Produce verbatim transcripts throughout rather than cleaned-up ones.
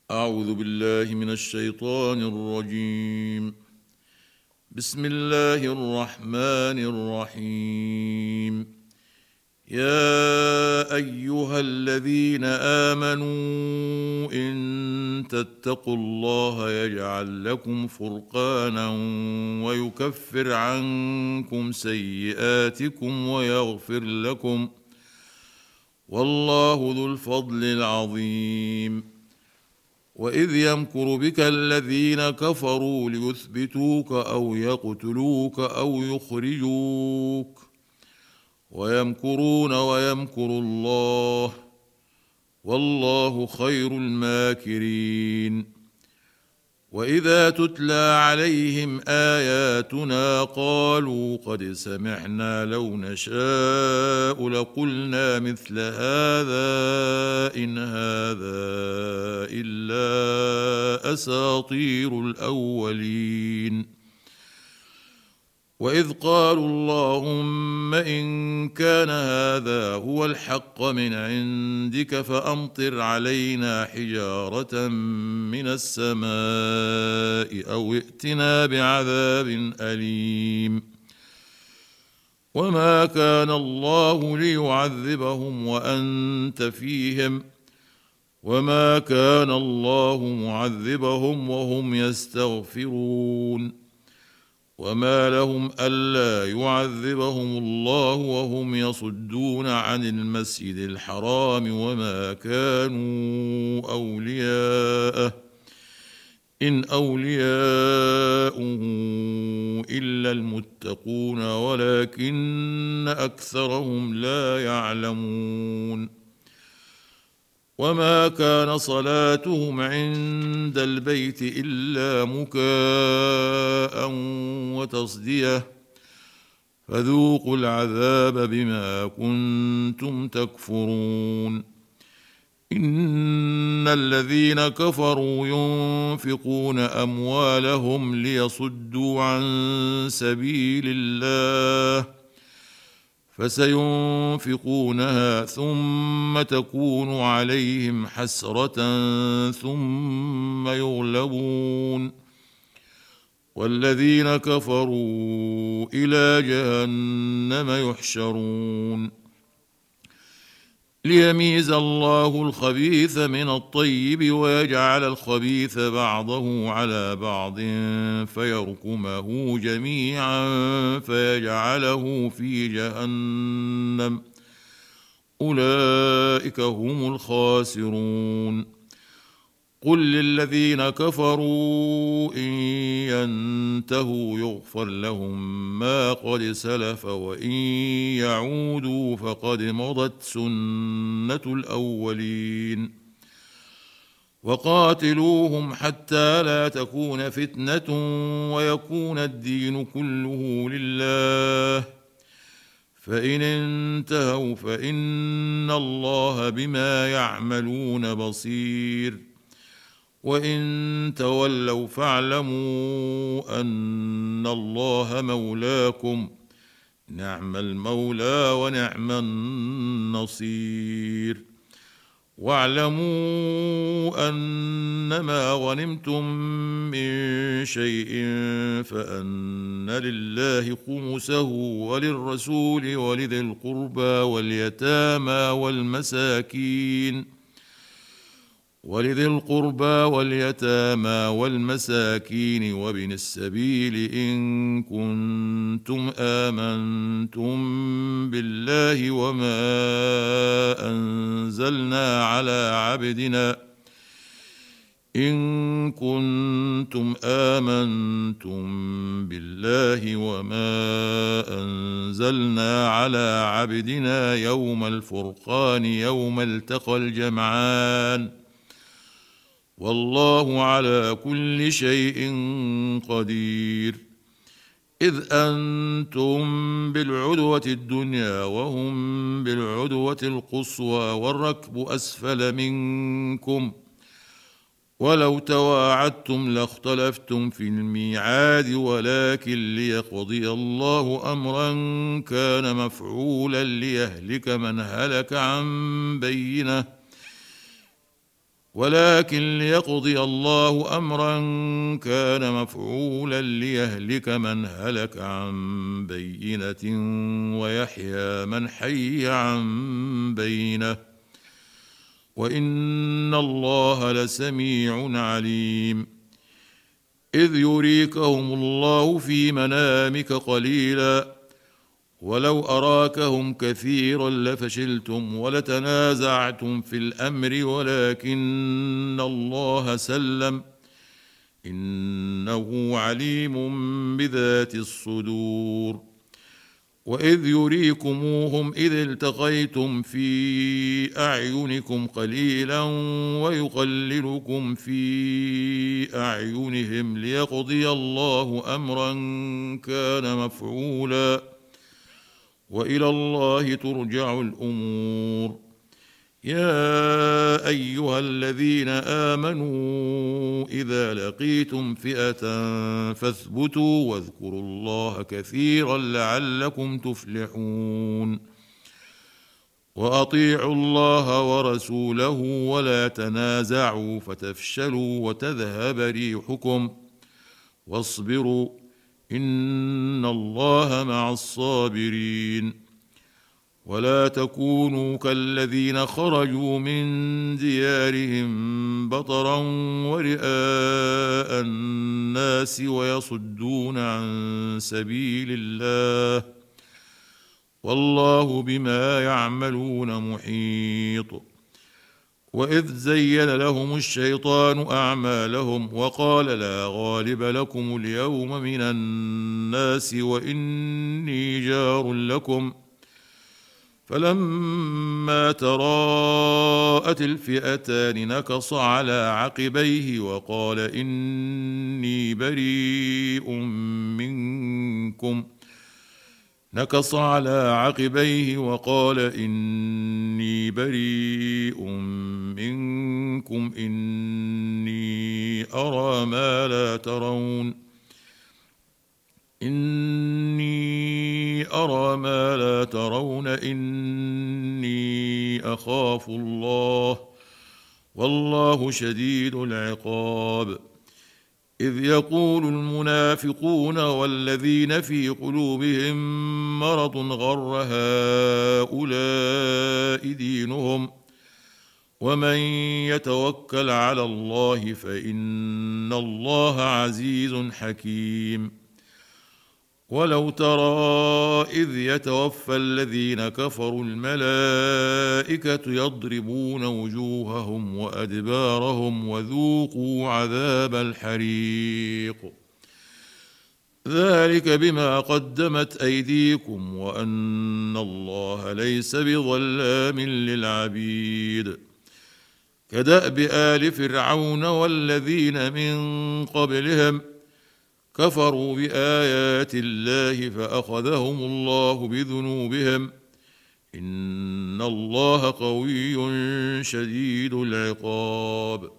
أعوذ بالله من الشيطان الرجيم. بسم الله الرحمن الرحيم. يا أيها الذين آمنوا إن تتقوا الله يجعل لكم فرقانا ويكفر عنكم سيئاتكم ويغفر لكم، والله ذو الفضل العظيم. وإذ يمكر بك الذين كفروا ليثبتوك أو يقتلوك أو يخرجوك، ويمكرون ويمكر الله، والله خير الماكرين. وإذا تتلى عليهم آياتنا قالوا قد سمعنا لو نشاء لقلنا مثل هذا إن هذا إلا أساطير الأولين. وإذ قالوا اللهم إن كان هذا هو الحق من عندك فأمطر علينا حجارة من السماء أو ائتنا بعذاب أليم. وما كان الله ليعذبهم وأنت فيهم، وما كان الله معذبهم وهم يستغفرون. وما لهم ألا يعذبهم الله وهم يصدون عن المسجد الحرام وما كانوا أولياءه إن أولياؤه إلا المتقون ولكن أكثرهم لا يعلمون. وما كان صلاتهم عند البيت إلا مكاء وتصدية، فذوقوا العذاب بما كنتم تكفرون. إن الذين كفروا ينفقون أموالهم ليصدوا عن سبيل الله فسينفقونها ثم تكون عليهم حسرة ثم يغلبون، والذين كفروا إلى جهنم يحشرون. ليميز الله الخبيث من الطيب ويجعل الخبيث بعضه على بعض فيركمه جميعا فيجعله في جهنم، أولئك هم الخاسرون. قل للذين كفروا إن ينتهوا يغفر لهم ما قد سلف وإن يعودوا فقد مضت سنة الأولين. وقاتلوهم حتى لا تكون فتنة ويكون الدين كله لله، فإن انتهوا فإن الله بما يعملون بصير. وإن تولوا فاعلموا أن الله مولاكم، نعم المولى ونعم النصير. واعلموا أنما غنمتم من شيء فأن لله خمسه وللرسول ولذي القربى واليتامى والمساكين ولذي القربى واليتامى والمساكين وابن السبيل إن كنتم آمنتم بالله وما أنزلنا على عبدنا إن كنتم آمنتم بالله وما أنزلنا على عبدنا يوم الفرقان يوم التقى الجمعان، والله على كل شيء قدير. إذ أنتم بالعدوة الدنيا وهم بالعدوة القصوى والركب أسفل منكم، ولو تواعدتم لاختلفتم في الميعاد ولكن ليقضي الله أمرا كان مفعولا ليهلك من هلك عن بينه ولكن ليقضي الله أمرا كان مفعولا ليهلك من هلك عن بينة ويحيى من حي عن بينة، وإن الله لسميع عليم. إذ يريكهم الله في منامك قليلا ولو أراكهم كثيرا لفشلتم ولتنازعتم في الأمر ولكن الله سلم إنه عليم بذات الصدور. وإذ يريكموهم إذ التقيتم في أعينكم قليلا ويقللكم في أعينهم ليقضي الله أمرا كان مفعولا، وإلى الله ترجع الأمور. يا أيها الذين آمنوا إذا لقيتم فئة فاثبتوا واذكروا الله كثيرا لعلكم تفلحون. وأطيعوا الله ورسوله ولا تنازعوا فتفشلوا وتذهب ريحكم واصبروا إن الله مع الصابرين. ولا تكونوا كالذين خرجوا من ديارهم بطرا ورئاء الناس ويصدون عن سبيل الله والله بما يعملون محيط. وإذ زين لهم الشيطان أعمالهم وقال لا غالب لكم اليوم من الناس وإني جار لكم، فلما تراءت الفئتان نكص على عقبيه وقال إني بريء منكم نكص على عقبيه وقال إني بريء منكم إني أرى ما لا ترون إني أرى ما لا ترون إني أخاف الله والله شديد العقاب. إذ يقول المنافقون والذين في قلوبهم مرض غر هؤلاء دينهم ومن يتوكل على الله فإن الله عزيز حكيم. ولو ترى إذ يتوفى الذين كفروا الملائكة يضربون وجوههم وأدبارهم وذوقوا عذاب الحريق ذلك بما قدمت أيديكم وأن الله ليس بظلام للعبيد. كدأب آل فرعون والذين من قبلهم كفروا بآيات الله فأخذهم الله بذنوبهم إن الله قوي شديد العقاب.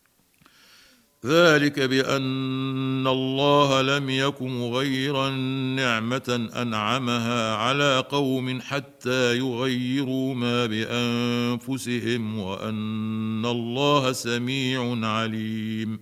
ذلك بأن الله لم يك مغيرا نعمة أنعمها على قوم حتى يغيروا ما بأنفسهم وأن الله سميع عليم.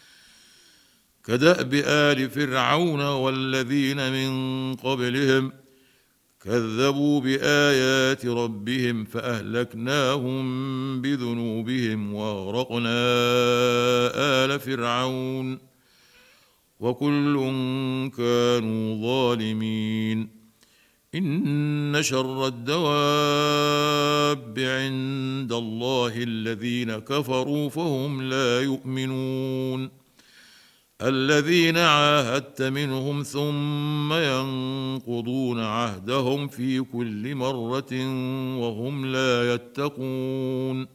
كدأب آل فرعون والذين من قبلهم كذبوا بآيات ربهم فأهلكناهم بذنوبهم وأغرقنا آل فرعون وكل كانوا ظالمين. إن شر الدواب عند الله الذين كفروا فهم لا يؤمنون الذين عاهدت منهم ثم ينقضون عهدهم في كل مرة وهم لا يتقون.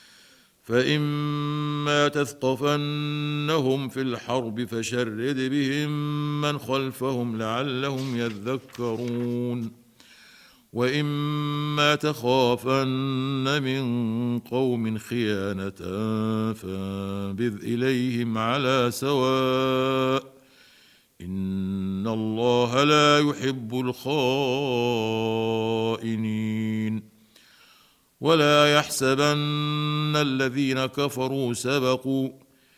فإما تثقفنهم في الحرب فشرد بهم من خلفهم لعلهم يذكرون. وإما تخافن من قوم خيانة فانبذ إليهم على سواء إن الله لا يحب الخائنين. ولا يحسبن الذين كفروا سبقوا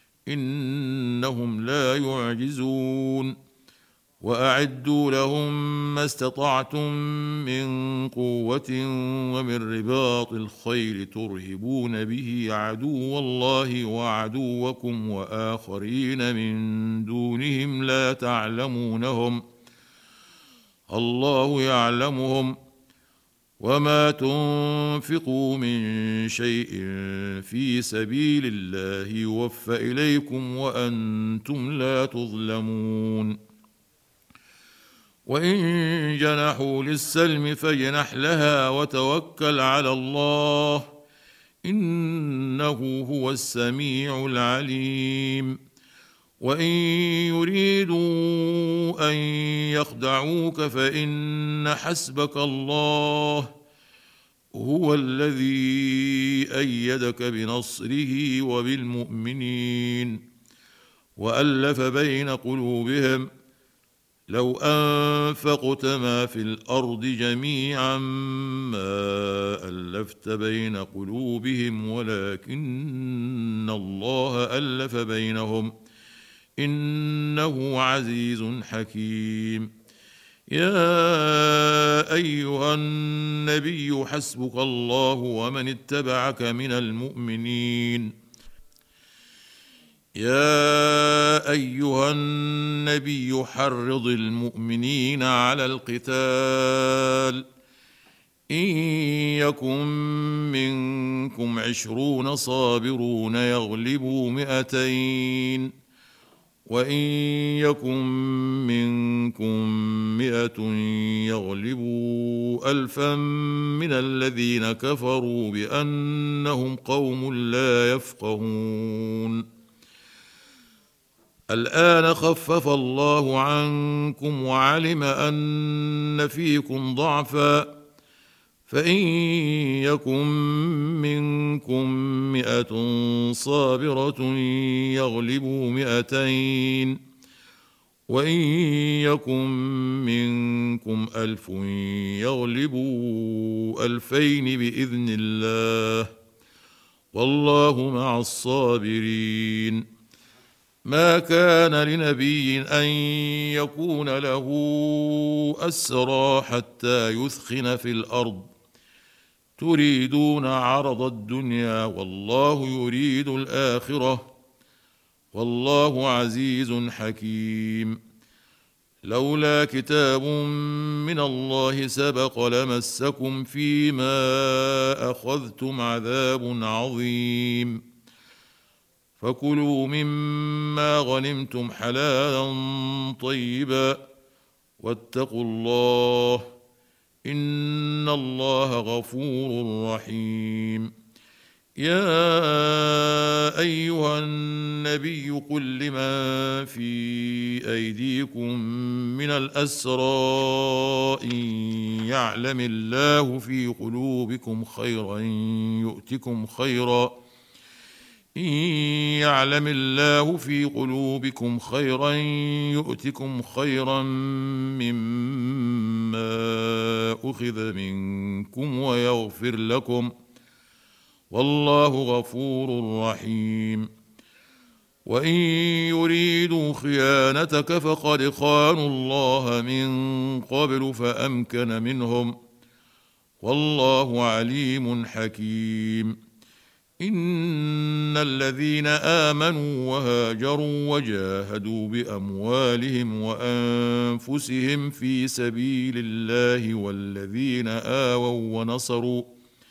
إنهم لا يعجزون وأعدوا لهم ما استطعتم من قوة ومن رباط الخيل ترهبون به عدو الله وعدوكم وآخرين من دونهم لا تعلمونهم الله يعلمهم وما تنفقوا من شيء في سبيل الله يوفى إليكم وأنتم لا تظلمون وإن جنحوا للسلم فاجنح لها وتوكل على الله إنه هو السميع العليم وإن يريدوا أن يخدعوك فإن حسبك الله هو الذي أيدك بنصره وبالمؤمنين وألف بين قلوبهم لو أنفقت ما في الأرض جميعا ما ألفت بين قلوبهم ولكن الله ألف بينهم إنه عزيز حكيم يا أيها النبي حسبك الله ومن اتبعك من المؤمنين يا أيها النبي حرض المؤمنين على القتال إن يكن منكم عشرون صابرون يغلبوا مئتين وإن يكن منكم مئة يغلبوا ألفا من الذين كفروا بأنهم قوم لا يفقهون الآن خفف الله عنكم وعلم أن فيكم ضعفا فإن يكن منكم مئة صابرة يغلبوا مئتين وإن يكن منكم ألف يغلبوا ألفين بإذن الله والله مع الصابرين ما كان لنبي أن يكون له أسرى حتى يثخن في الأرض تريدون عرض الدنيا والله يريد الآخرة والله عزيز حكيم لولا كتاب من الله سبق لمسكم فيما أخذتم عذاب عظيم فكلوا مما غنمتم حلالا طيبا واتقوا الله إن الله غفور رحيم يا أيها النبي قل لمن في أيديكم من الأسرى إن يعلم الله في قلوبكم خيرا يؤتكم خيرا إن يعلم الله في قلوبكم خيرا يؤتكم خيرا مما أخذ منكم ويغفر لكم والله غفور رحيم وإن يريدوا خيانتك فقد خانوا الله من قبل فأمكن منهم والله عليم حكيم إن الذين آمنوا وهاجروا وجاهدوا بأموالهم وأنفسهم في سبيل الله والذين آووا ونصروا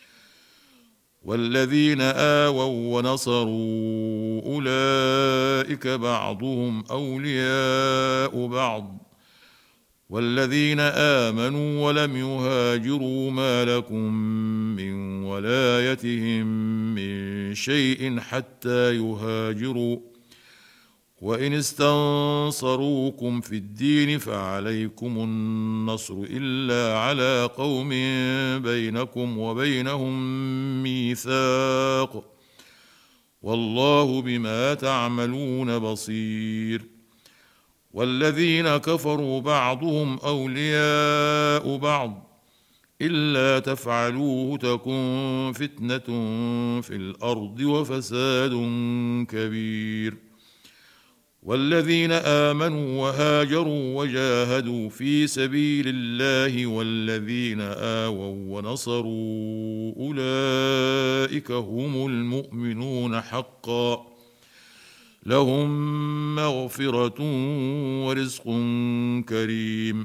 والذين آووا ونصروا أولئك بعضهم أولياء بعض والذين آمنوا ولم يهاجروا ما لكم من ولايتهم من شيء حتى يهاجروا وإن استنصروكم في الدين فعليكم النصر إلا على قوم بينكم وبينهم ميثاق والله بما تعملون بصير والذين كفروا بعضهم أولياء بعض إلا تفعلوه تكن فتنة في الأرض وفساد كبير. والذين آمنوا وهاجروا وجاهدوا في سبيل الله والذين آووا ونصروا أولئك هم المؤمنون حقا، لهم مغفرة ورزق كريم.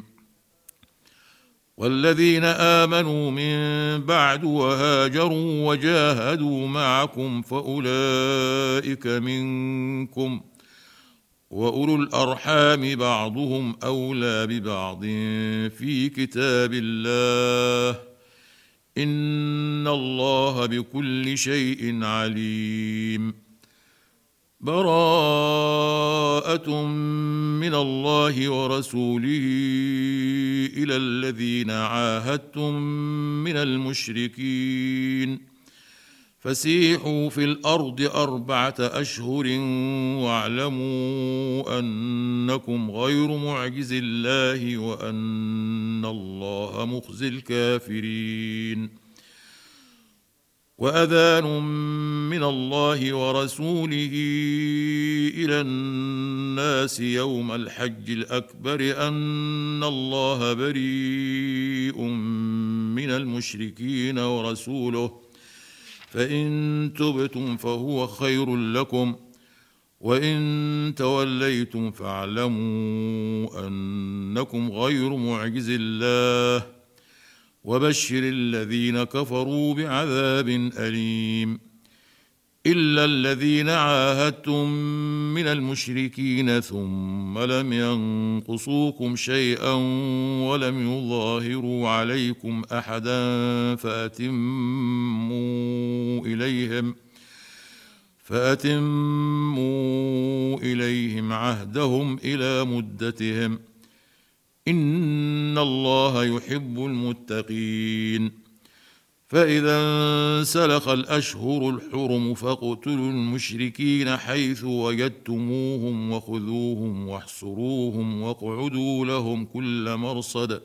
والذين آمنوا من بعد وهاجروا وجاهدوا معكم فأولئك منكم، وأولو الأرحام بعضهم أولى ببعض في كتاب الله، إن الله بكل شيء عليم. براءة من الله ورسوله إلى الذين عاهدتم من المشركين فسيحوا في الأرض أربعة أشهر واعلموا أنكم غير معجز الله وأن الله مخزي الكافرين. وأذان من الله ورسوله إلى الناس يوم الحج الأكبر أن الله بريء من المشركين ورسوله، فإن تبتم فهو خير لكم، وإن توليتم فاعلموا أنكم غير معجز الله، وبشر الذين كفروا بعذاب أليم. إلا الذين عاهدتم من المشركين ثم لم ينقصوكم شيئا ولم يظاهروا عليكم أحدا فأتموا إليهم فأتموا إليهم عهدهم إلى مدتهم، إن الله يحب المتقين. فإذا انسلخ الأشهر الحرم فاقتلوا المشركين حيث وجدتموهم وخذوهم واحصروهم واقعدوا لهم كل مرصد،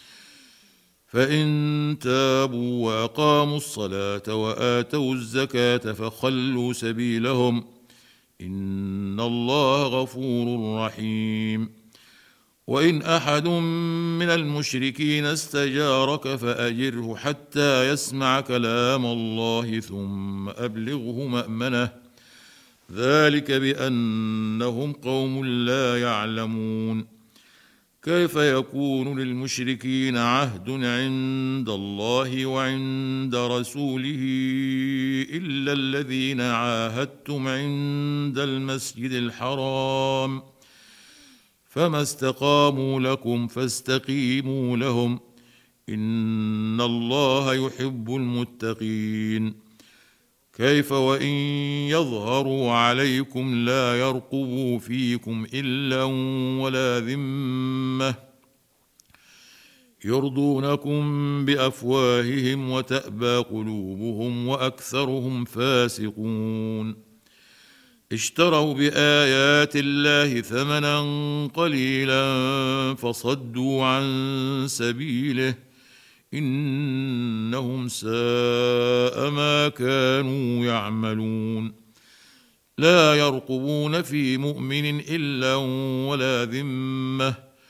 فإن تابوا وأقاموا الصلاة وآتوا الزكاة فخلوا سبيلهم، إن الله غفور رحيم. وإن أحد من المشركين استجارك فأجره حتى يسمع كلام الله ثم أبلغه مأمنه، ذلك بأنهم قوم لا يعلمون. كيف يكون للمشركين عهد عند الله وعند رسوله إلا الذين عاهدتم عند المسجد الحرام، فما استقاموا لكم فاستقيموا لهم، إن الله يحب المتقين. كيف وإن يظهروا عليكم لا يرقبوا فيكم إلا ولا ذمة، يرضونكم بأفواههم وتأبى قلوبهم وأكثرهم فاسقون. اشتروا بآيات الله ثمنا قليلا فصدوا عن سبيله، إنهم ساء ما كانوا يعملون. لا يرقبون في مؤمن إلا ولا ذمة،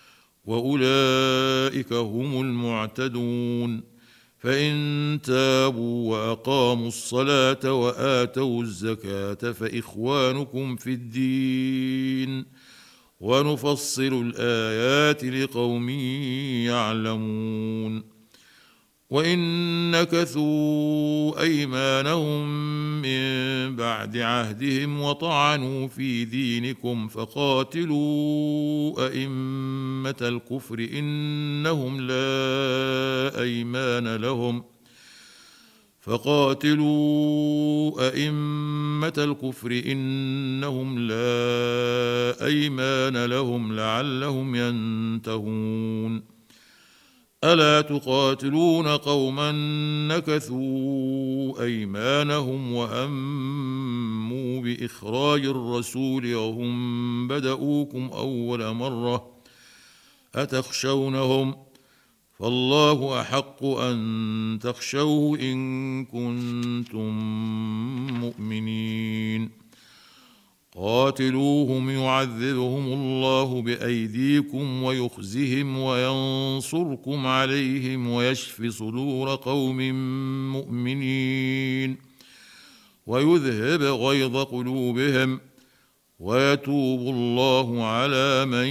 وأولئك هم المعتدون. فإن تابوا وأقاموا الصلاة وآتوا الزكاة فإخوانكم في الدين، ونفصل الآيات لقوم يعلمون. وإن نكثوا أيمانهم من بعد عهدهم وطعنوا في دينكم فقاتلوا أئمة الكفر إنهم لا أيمان لهم فقاتلوا أئمة الكفر إنهم لا أيمان لهم لعلهم ينتهون. ألا تقاتلون قوما نكثوا أيمانهم وهموا بإخراج الرسول وهم بدؤوكم أول مرة أتخشونهم فالله أحق أن تخشوه إن كنتم مؤمنين. قاتلوهم يعذبهم الله بأيديكم ويخزهم وينصركم عليهم ويشف صدور قوم مؤمنين ويذهب غيظ قلوبهم ويتوب الله على من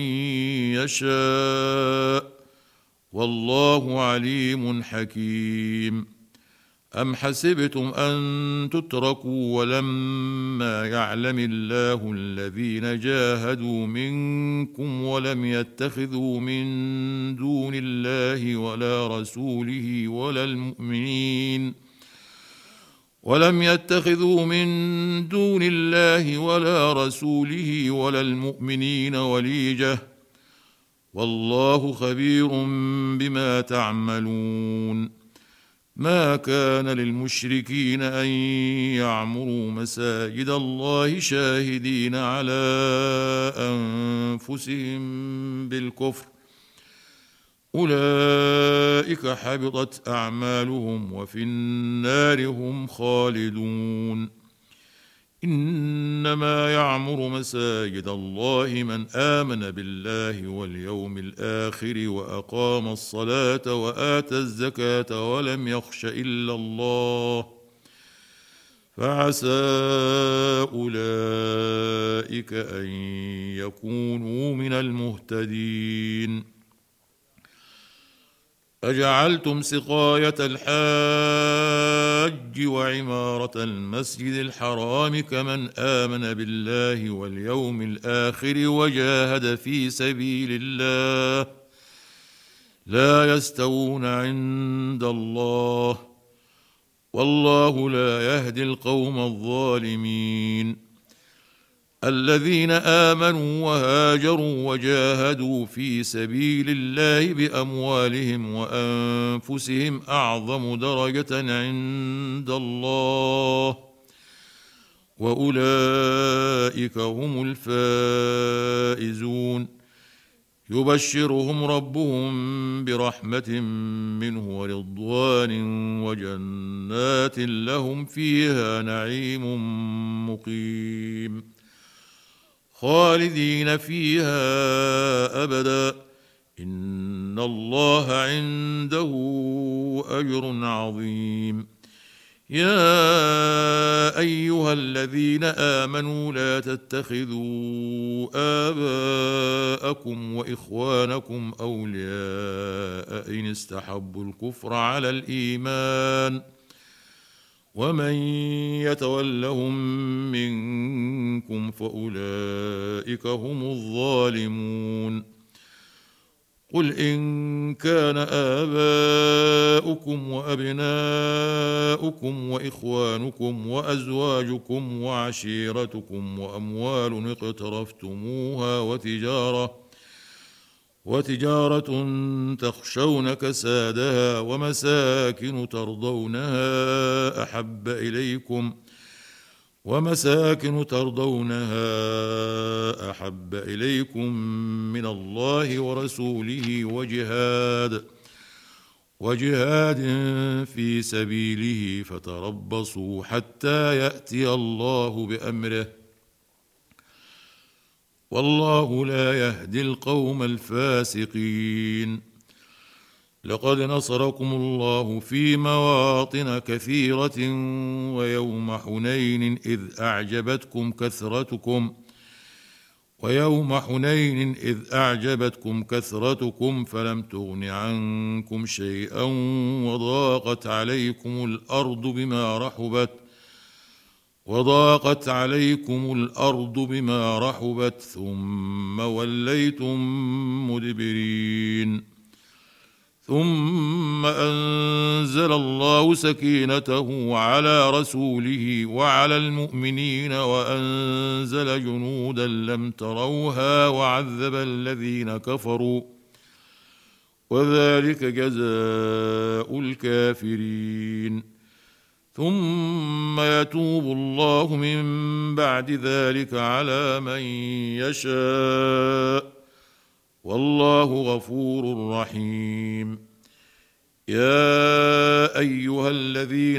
يشاء والله عليم حكيم. أم حسبتم أن تتركوا ولما يعلم الله الذين جاهدوا منكم ولم يتخذوا من دون الله ولا رسوله ولا المؤمنين ولم يتخذوا من دون الله ولا رسوله ولا المؤمنين وليجة والله خبير بما تعملون. ما كان للمشركين أن يعمروا مساجد الله شاهدين على أنفسهم بالكفر أولئك حبطت أعمالهم وفي النار هم خالدون. إنما يعمر مساجد الله من آمن بالله واليوم الآخر وأقام الصلاة وآتى الزكاة ولم يخش إلا الله فعسى أولئك أن يكونوا من المهتدين. أجعلتم سقاية الحاج وعمارة المسجد الحرام كمن آمن بالله واليوم الآخر وجاهد في سبيل الله لا يستوون عند الله والله لا يهدي القوم الظالمين. الذين آمنوا وهاجروا وجاهدوا في سبيل الله بأموالهم وأنفسهم أعظم درجة عند الله وأولئك هم الفائزون. يبشرهم ربهم برحمة منه ورضوان وجنات لهم فيها نعيم مقيم خالدين فيها أبدا إن الله عنده أجر عظيم. يا أيها الذين آمنوا لا تتخذوا آباءكم وإخوانكم أولياء إن استحبوا الكفر على الإيمان ومن يتولهم منكم فأولئك هم الظالمون. قل إن كان آباؤكم وأبناؤكم وإخوانكم وأزواجكم وعشيرتكم وأموال اقترفتموها وتجارة وتجارة تخشون كسادها ومساكن ترضونها أحب إليكم ومساكن ترضونها أحب إليكم من الله ورسوله وجهاد وجهاد في سبيله فتربصوا حتى يأتي الله بأمره والله لا يهدي القوم الفاسقين. لقد نصركم الله في مواطن كثيرة ويوم حنين إذ أعجبتكم كثرتكم ويوم حنين إذ أعجبتكم كثرتكم فلم تغن عنكم شيئا وضاقت عليكم الأرض بما رحبت وضاقت عليكم الأرض بما رحبت ثم وليتم مدبرين. ثم أنزل الله سكينته على رسوله وعلى المؤمنين وأنزل جنودا لم تروها وعذب الذين كفروا وذلك جزاء الكافرين. ثم يتوب الله من بعد ذلك على من يشاء والله غفور رحيم. يا ايها الذين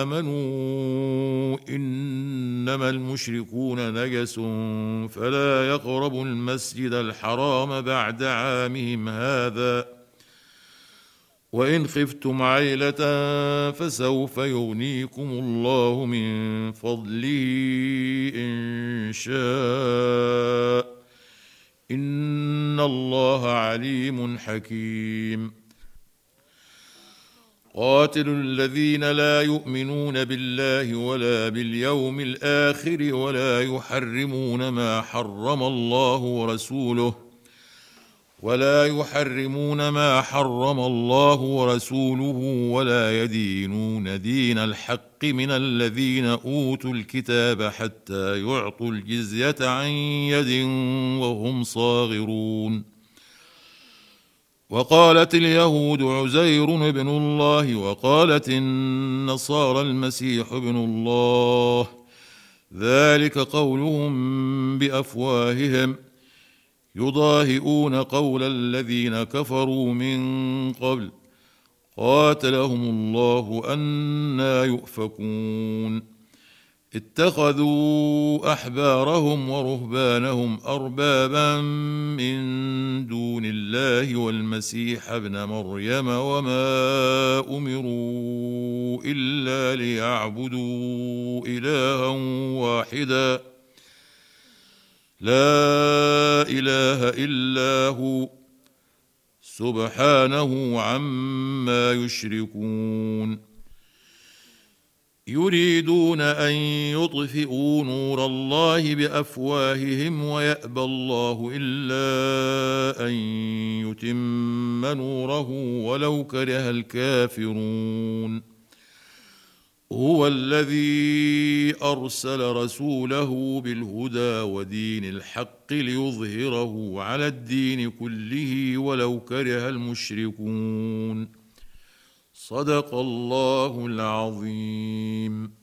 امنوا انما المشركون نجس فلا يقربوا المسجد الحرام بعد عامهم هذا وان خفتم عيلة فسوف يغنيكم الله من فضله ان شاء ان الله عليم حكيم. قاتلوا الذين لا يؤمنون بالله ولا باليوم الآخر ولا يحرمون ما حرم الله ورسوله ولا يحرمون ما حرم الله ورسوله ولا يدينون دين الحق من الذين أوتوا الكتاب حتى يعطوا الجزية عن يد وهم صاغرون. وقالت اليهود عزير ابن الله وقالت النصارى المسيح ابن الله ذلك قولهم بأفواههم يضاهئون قول الذين كفروا من قبل قاتلهم الله أنى يؤفكون. اتخذوا أحبارهم ورهبانهم أربابا من دون الله والمسيح ابن مريم وما أمروا إلا ليعبدوا إلها واحدا لا إله إلا هو سبحانه عما يشركون. يريدون أن يطفئوا نور الله بأفواههم ويأبى الله إلا أن يتم نوره ولو كره الكافرون. هو الذي أرسل رسوله بالهدى ودين الحق ليظهره على الدين كله ولو كره المشركون. صدق الله العظيم.